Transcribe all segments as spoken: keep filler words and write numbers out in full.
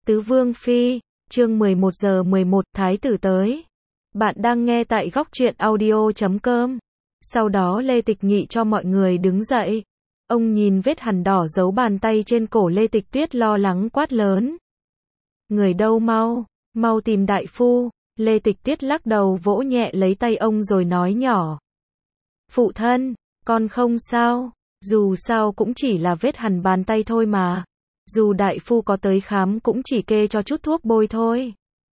Tứ Vương Phi, chương mười một giờ mười một, Thái tử tới. Bạn đang nghe tại góc truyện audio chấm com. Sau đó Lê Tịch Nghị cho mọi người đứng dậy. Ông nhìn vết hằn đỏ dấu bàn tay trên cổ Lê Tịch Tuyết lo lắng quát lớn. Người đâu mau, mau tìm đại phu. Lê Tịch Tuyết lắc đầu vỗ nhẹ lấy tay ông rồi nói nhỏ. Phụ thân, con không sao, dù sao cũng chỉ là vết hằn bàn tay thôi mà. Dù đại phu có tới khám cũng chỉ kê cho chút thuốc bôi thôi.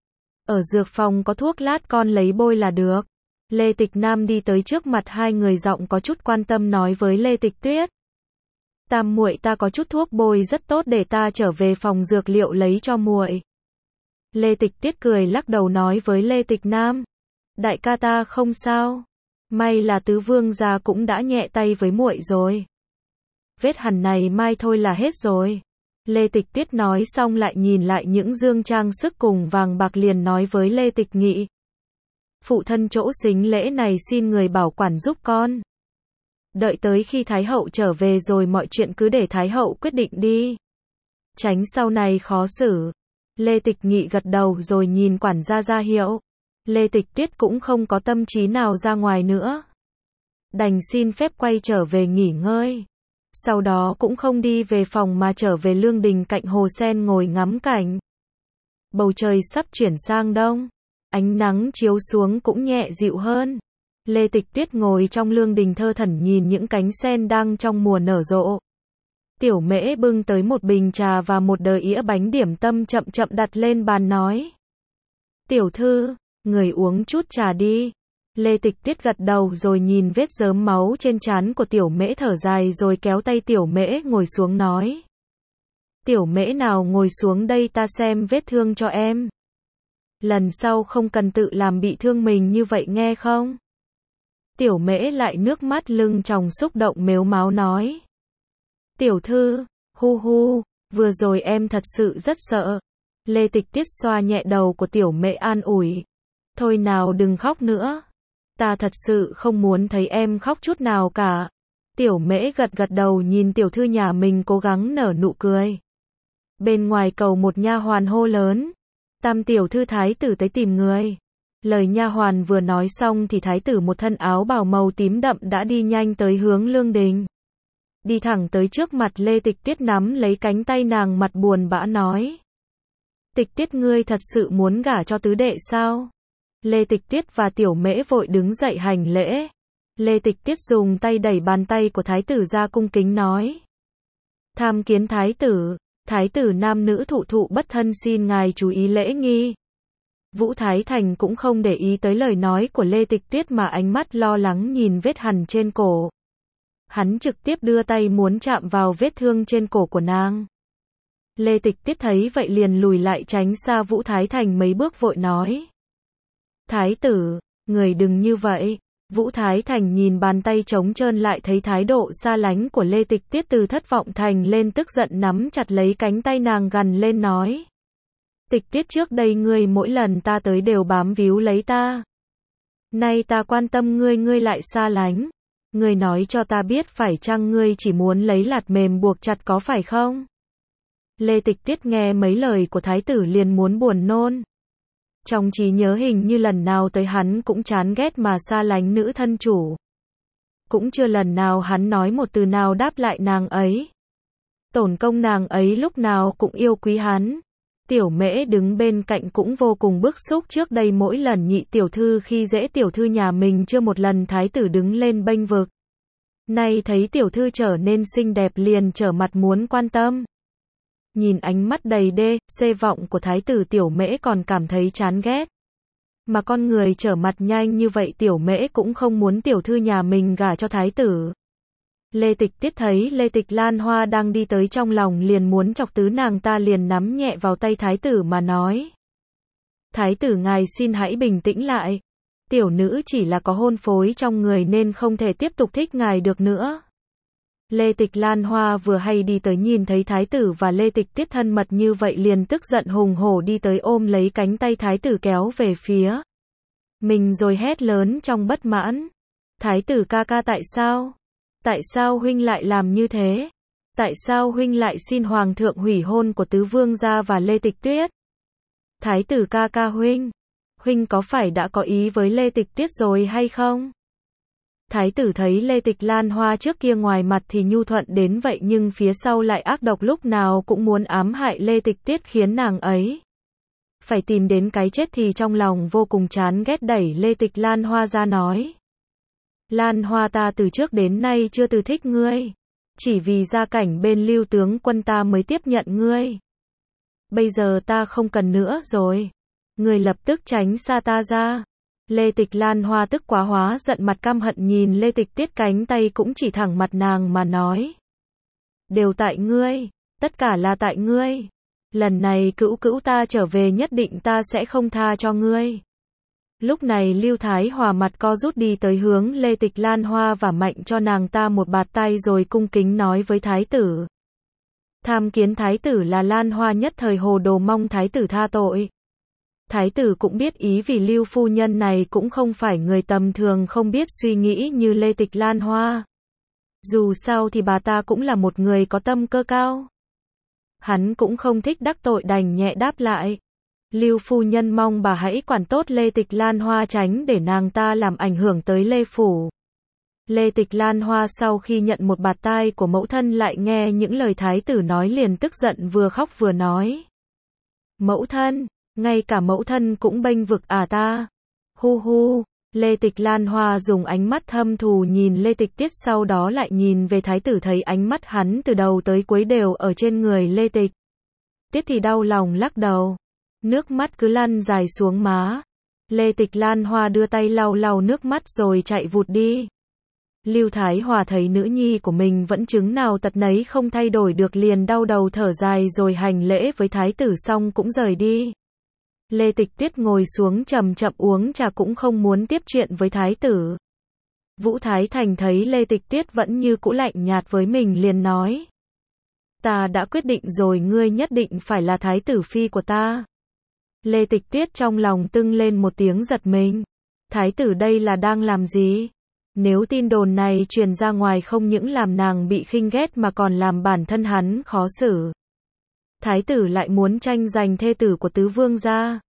Ở dược phòng có thuốc lát con lấy bôi là được. Lê Tịch Nam đi tới trước mặt hai người, giọng có chút quan tâm nói với Lê Tịch Tuyết. Tam muội, ta có chút thuốc bôi rất tốt, để ta trở về phòng dược liệu lấy cho muội. Lê Tịch Tuyết cười lắc đầu nói với Lê Tịch Nam. Đại ca ta không sao. May là tứ vương gia cũng đã nhẹ tay với muội rồi. Vết hằn này mai thôi là hết rồi. Lê Tịch Tuyết nói xong lại nhìn lại những dương trang sức cùng vàng bạc liền nói với Lê Tịch Nghị. Phụ thân chỗ sính lễ này xin người bảo quản giúp con. Đợi tới khi Thái hậu trở về rồi mọi chuyện cứ để Thái hậu quyết định đi. Tránh sau này khó xử. Lê Tịch Nghị gật đầu rồi nhìn quản gia ra hiệu. Lê Tịch Tuyết cũng không có tâm trí nào ra ngoài nữa. Đành xin phép quay trở về nghỉ ngơi. Sau đó cũng không đi về phòng mà trở về lương đình cạnh hồ sen ngồi ngắm cảnh. Bầu trời sắp chuyển sang đông. Ánh nắng chiếu xuống cũng nhẹ dịu hơn. Lê Tịch Tuyết ngồi trong lương đình thơ thẩn nhìn những cánh sen đang trong mùa nở rộ. Tiểu Mễ bưng tới một bình trà và một đờ ĩa bánh điểm tâm chậm chậm đặt lên bàn nói. Tiểu thư, người uống chút trà đi. Lê Tịch Tuyết gật đầu rồi nhìn vết rớm máu trên trán của Tiểu Mễ thở dài rồi kéo tay Tiểu Mễ ngồi xuống nói. Tiểu Mễ nào ngồi xuống đây ta xem vết thương cho em. Lần sau không cần tự làm bị thương mình như vậy nghe không? Tiểu Mễ lại nước mắt lưng tròng xúc động mếu máo nói. Tiểu thư, hu hu, vừa rồi em thật sự rất sợ. Lê Tịch Tuyết xoa nhẹ đầu của Tiểu Mễ an ủi. Thôi nào đừng khóc nữa. Ta thật sự không muốn thấy em khóc chút nào cả. Tiểu Mễ gật gật đầu nhìn tiểu thư nhà mình cố gắng nở nụ cười. Bên ngoài cầu một nha hoàn hô lớn. Tam tiểu thư thái tử tới tìm người. Lời nha hoàn vừa nói xong thì thái tử một thân áo bào màu tím đậm đã đi nhanh tới hướng lương đình. Đi thẳng tới trước mặt Lê Tịch Tuyết nắm lấy cánh tay nàng mặt buồn bã nói. Tịch Tuyết ngươi thật sự muốn gả cho tứ đệ sao? Lê Tịch Tuyết và Tiểu Mễ vội đứng dậy hành lễ. Lê Tịch Tuyết dùng tay đẩy bàn tay của thái tử ra cung kính nói. Tham kiến thái tử, thái tử nam nữ thụ thụ bất thân xin ngài chú ý lễ nghi. Vũ Thái Thành cũng không để ý tới lời nói của Lê Tịch Tuyết mà ánh mắt lo lắng nhìn vết hằn trên cổ. Hắn trực tiếp đưa tay muốn chạm vào vết thương trên cổ của nàng. Lê Tịch Tuyết thấy vậy liền lùi lại tránh xa Vũ Thái Thành mấy bước vội nói. Thái tử, người đừng như vậy. Vũ Thái Thành nhìn bàn tay trống trơn lại thấy thái độ xa lánh của Lê Tịch Tuyết từ thất vọng thành lên tức giận nắm chặt lấy cánh tay nàng gằn lên nói. Tịch Tuyết trước đây ngươi mỗi lần ta tới đều bám víu lấy ta. Nay ta quan tâm ngươi ngươi lại xa lánh. Ngươi nói cho ta biết phải chăng ngươi chỉ muốn lấy lạt mềm buộc chặt có phải không? Lê Tịch Tuyết nghe mấy lời của thái tử liền muốn buồn nôn. Trong trí nhớ hình như lần nào tới hắn cũng chán ghét mà xa lánh nữ thân chủ. Cũng chưa lần nào hắn nói một từ nào đáp lại nàng ấy. Tổn công nàng ấy lúc nào cũng yêu quý hắn. Tiểu Mễ đứng bên cạnh cũng vô cùng bức xúc, trước đây mỗi lần nhị tiểu thư khi dễ tiểu thư nhà mình chưa một lần thái tử đứng lên bênh vực. Nay thấy tiểu thư trở nên xinh đẹp liền trở mặt muốn quan tâm. Nhìn ánh mắt đầy đê, xê vọng của thái tử Tiểu Mễ còn cảm thấy chán ghét. Mà con người trở mặt nhanh như vậy Tiểu Mễ cũng không muốn tiểu thư nhà mình gả cho thái tử. Lê Tịch Tuyết thấy Lê Tịch Lan Hoa đang đi tới trong lòng liền muốn chọc tứ nàng ta liền nắm nhẹ vào tay thái tử mà nói. Thái tử ngài xin hãy bình tĩnh lại. Tiểu nữ chỉ là có hôn phối trong người nên không thể tiếp tục thích ngài được nữa. Lê Tịch Lan Hoa vừa hay đi tới nhìn thấy thái tử và Lê Tịch Tuyết thân mật như vậy liền tức giận hùng hổ đi tới ôm lấy cánh tay thái tử kéo về phía mình rồi hét lớn trong bất mãn. Thái tử ca ca tại sao? Tại sao huynh lại làm như thế? Tại sao huynh lại xin hoàng thượng hủy hôn của tứ vương gia và Lê Tịch Tuyết? Thái tử ca ca huynh, huynh có phải đã có ý với Lê Tịch Tuyết rồi hay không? Thái tử thấy Lê Tịch Lan Hoa trước kia ngoài mặt thì nhu thuận đến vậy nhưng phía sau lại ác độc, lúc nào cũng muốn ám hại Lê Tịch Tuyết, khiến nàng ấy phải tìm đến cái chết, thì trong lòng vô cùng chán ghét, đẩy Lê Tịch Lan Hoa ra nói: Lan Hoa, ta từ trước đến nay chưa từ thích ngươi, chỉ vì gia cảnh bên Lưu tướng quân ta mới tiếp nhận ngươi. Bây giờ ta không cần nữa rồi, ngươi lập tức tránh xa ta ra. Lê Tịch Lan Hoa tức quá hóa giận, mặt căm hận nhìn Lê Tịch Tuyết, cánh tay cũng chỉ thẳng mặt nàng mà nói: Đều tại ngươi, tất cả là tại ngươi. Lần này cữu cữu ta trở về nhất định ta sẽ không tha cho ngươi. Lúc này Lưu Thái Hòa mặt co rút đi tới hướng Lê Tịch Lan Hoa và mạnh cho nàng ta một bạt tay rồi cung kính nói với thái tử. Tham kiến thái tử. Là Lan Hoa nhất thời hồ đồ, mong thái tử tha tội. Thái tử cũng biết ý, vì Lưu phu nhân này cũng không phải người tầm thường không biết suy nghĩ như Lê Tịch Lan Hoa. Dù sao thì bà ta cũng là một người có tâm cơ cao. Hắn cũng không thích đắc tội, đành nhẹ đáp lại: Lưu phu nhân mong bà hãy quản tốt Lê Tịch Lan Hoa, tránh để nàng ta làm ảnh hưởng tới Lê phủ. Lê Tịch Lan Hoa sau khi nhận một bạt tai của mẫu thân lại nghe những lời thái tử nói, liền tức giận, vừa khóc vừa nói: Mẫu thân, ngay cả mẫu thân cũng bênh vực à ta? Hu hu. Lê Tịch Lan Hoa dùng ánh mắt thâm thù nhìn Lê Tịch Tuyết, sau đó lại nhìn về thái tử, thấy ánh mắt hắn từ đầu tới cuối đều ở trên người Lê Tịch Tuyết thì đau lòng lắc đầu, nước mắt cứ lăn dài xuống má. Lê Tịch Lan Hoa đưa tay lau lau nước mắt rồi chạy vụt đi. Lưu Thái Hòa thấy nữ nhi của mình vẫn chứng nào tật nấy không thay đổi được, liền đau đầu thở dài rồi hành lễ với thái tử xong cũng rời đi. Lê Tịch Tuyết ngồi xuống chậm chậm uống trà, cũng không muốn tiếp chuyện với thái tử. Vũ Thái Thành thấy Lê Tịch Tuyết vẫn như cũ lạnh nhạt với mình, liền nói: Ta đã quyết định rồi, ngươi nhất định phải là thái tử phi của ta. Lê Tịch Tuyết trong lòng tưng lên một tiếng giật mình. Thái tử đây là đang làm gì? Nếu tin đồn này truyền ra ngoài, không những làm nàng bị khinh ghét mà còn làm bản thân hắn khó xử. Thái tử lại muốn tranh giành thê tử của tứ vương gia.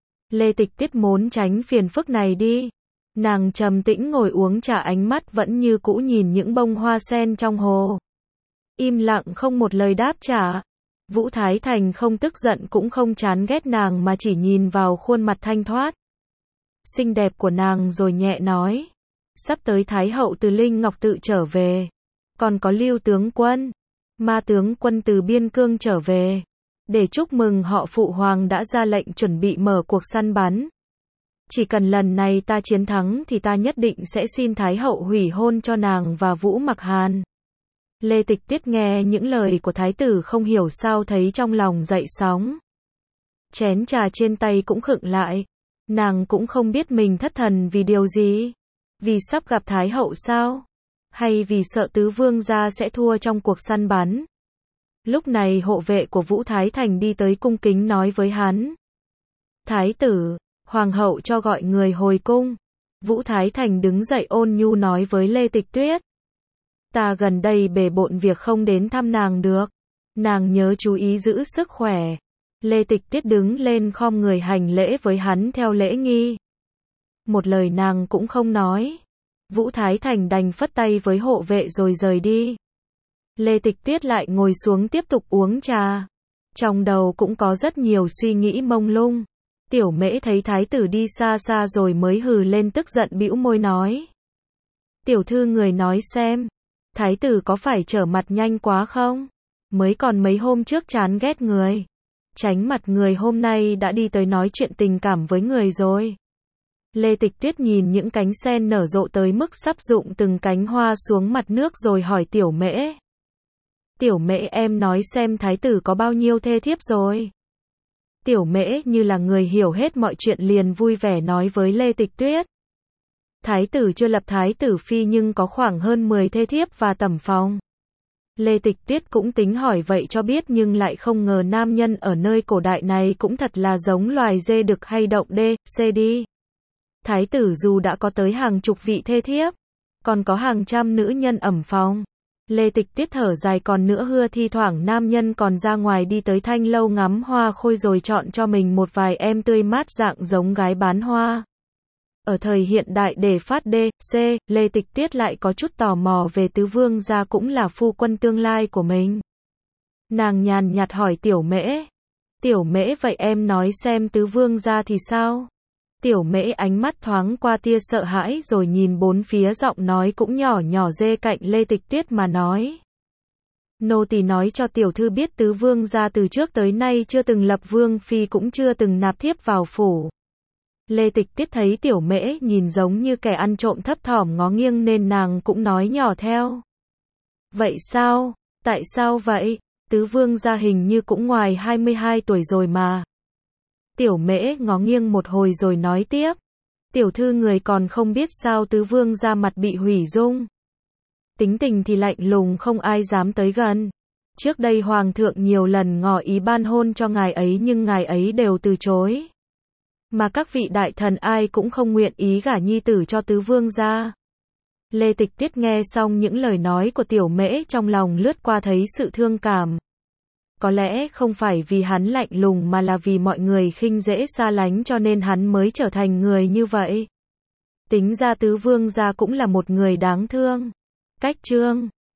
Lê Tịch Tuyết muốn tránh phiền phức này đi. Nàng trầm tĩnh ngồi uống trà, ánh mắt vẫn như cũ nhìn những bông hoa sen trong hồ. Im lặng không một lời đáp trả. Vũ Thái Thành không tức giận cũng không chán ghét nàng, mà chỉ nhìn vào khuôn mặt thanh thoát xinh đẹp của nàng rồi nhẹ nói: Sắp tới Thái hậu từ Linh Ngọc tự trở về. Còn có Lưu tướng quân, Ma tướng quân từ biên cương trở về. Để chúc mừng họ, phụ hoàng đã ra lệnh chuẩn bị mở cuộc săn bắn. Chỉ cần lần này ta chiến thắng thì ta nhất định sẽ xin Thái hậu hủy hôn cho nàng và Vũ Mặc Hàn. Lê Tịch Tuyết nghe những lời của thái tử không hiểu sao thấy trong lòng dậy sóng. Chén trà trên tay cũng khựng lại. Nàng cũng không biết mình thất thần vì điều gì. Vì sắp gặp Thái hậu sao? Hay vì sợ tứ vương gia sẽ thua trong cuộc săn bắn? Lúc này hộ vệ của Vũ Thái Thành đi tới cung kính nói với hắn: Thái tử, hoàng hậu cho gọi người hồi cung. Vũ Thái Thành đứng dậy ôn nhu nói với Lê Tịch Tuyết: Ta gần đây bề bộn việc không đến thăm nàng được. Nàng nhớ chú ý giữ sức khỏe. Lê Tịch Tuyết đứng lên khom người hành lễ với hắn theo lễ nghi. Một lời nàng cũng không nói. Vũ Thái Thành đành phất tay với hộ vệ rồi rời đi. Lê Tịch Tuyết lại ngồi xuống tiếp tục uống trà. Trong đầu cũng có rất nhiều suy nghĩ mông lung. Tiểu Mễ thấy thái tử đi xa xa rồi mới hừ lên, tức giận bĩu môi nói: Tiểu thư người nói xem, thái tử có phải trở mặt nhanh quá không? Mới còn mấy hôm trước chán ghét người, tránh mặt người, hôm nay đã đi tới nói chuyện tình cảm với người rồi. Lê Tịch Tuyết nhìn những cánh sen nở rộ tới mức sắp rụng từng cánh hoa xuống mặt nước rồi hỏi Tiểu Mễ: Tiểu Mễ, em nói xem thái tử có bao nhiêu thê thiếp rồi? Tiểu Mễ như là người hiểu hết mọi chuyện liền vui vẻ nói với Lê Tịch Tuyết: Thái tử chưa lập thái tử phi nhưng có khoảng hơn mười thê thiếp và tẩm phòng. Lê Tịch Tuyết cũng tính hỏi vậy cho biết, nhưng lại không ngờ nam nhân ở nơi cổ đại này cũng thật là giống loài dê đực hay động đê, xê đi. Thái tử dù đã có tới hàng chục vị thê thiếp, còn có hàng trăm nữ nhân ẩm phòng. Lê Tịch Tuyết thở dài còn nữa hưa thi thoảng nam nhân còn ra ngoài đi tới thanh lâu ngắm hoa khôi rồi chọn cho mình một vài em tươi mát dạng giống gái bán hoa. Ở thời hiện đại để phát đê, xê, Lê Tịch Tuyết lại có chút tò mò về tứ vương gia cũng là phu quân tương lai của mình. Nàng nhàn nhạt hỏi Tiểu Mễ. Tiểu Mễ vậy em nói xem tứ vương gia thì sao? Tiểu Mễ ánh mắt thoáng qua tia sợ hãi rồi nhìn bốn phía giọng nói cũng nhỏ nhỏ dê cạnh Lê Tịch Tuyết mà nói. Nô tỳ nói cho tiểu thư biết tứ vương gia từ trước tới nay chưa từng lập vương phi cũng chưa từng nạp thiếp vào phủ. Lê Tịch Tuyết thấy Tiểu Mễ nhìn giống như kẻ ăn trộm thấp thỏm ngó nghiêng nên nàng cũng nói nhỏ theo. Vậy sao? Tại sao vậy? Tứ vương gia hình như cũng ngoài hai mươi hai tuổi rồi mà. Tiểu Mễ ngó nghiêng một hồi rồi nói tiếp. Tiểu thư người còn không biết sao tứ vương gia mặt bị hủy dung. Tính tình thì lạnh lùng không ai dám tới gần. Trước đây hoàng thượng nhiều lần ngỏ ý ban hôn cho ngài ấy nhưng ngài ấy đều từ chối. Mà các vị đại thần ai cũng không nguyện ý gả nhi tử cho tứ vương gia. Lê Tịch Tuyết nghe xong những lời nói của Tiểu Mễ trong lòng lướt qua thấy sự thương cảm. Có lẽ không phải vì hắn lạnh lùng mà là vì mọi người khinh dễ xa lánh cho nên hắn mới trở thành người như vậy. Tính ra tứ vương gia cũng là một người đáng thương. Cách chương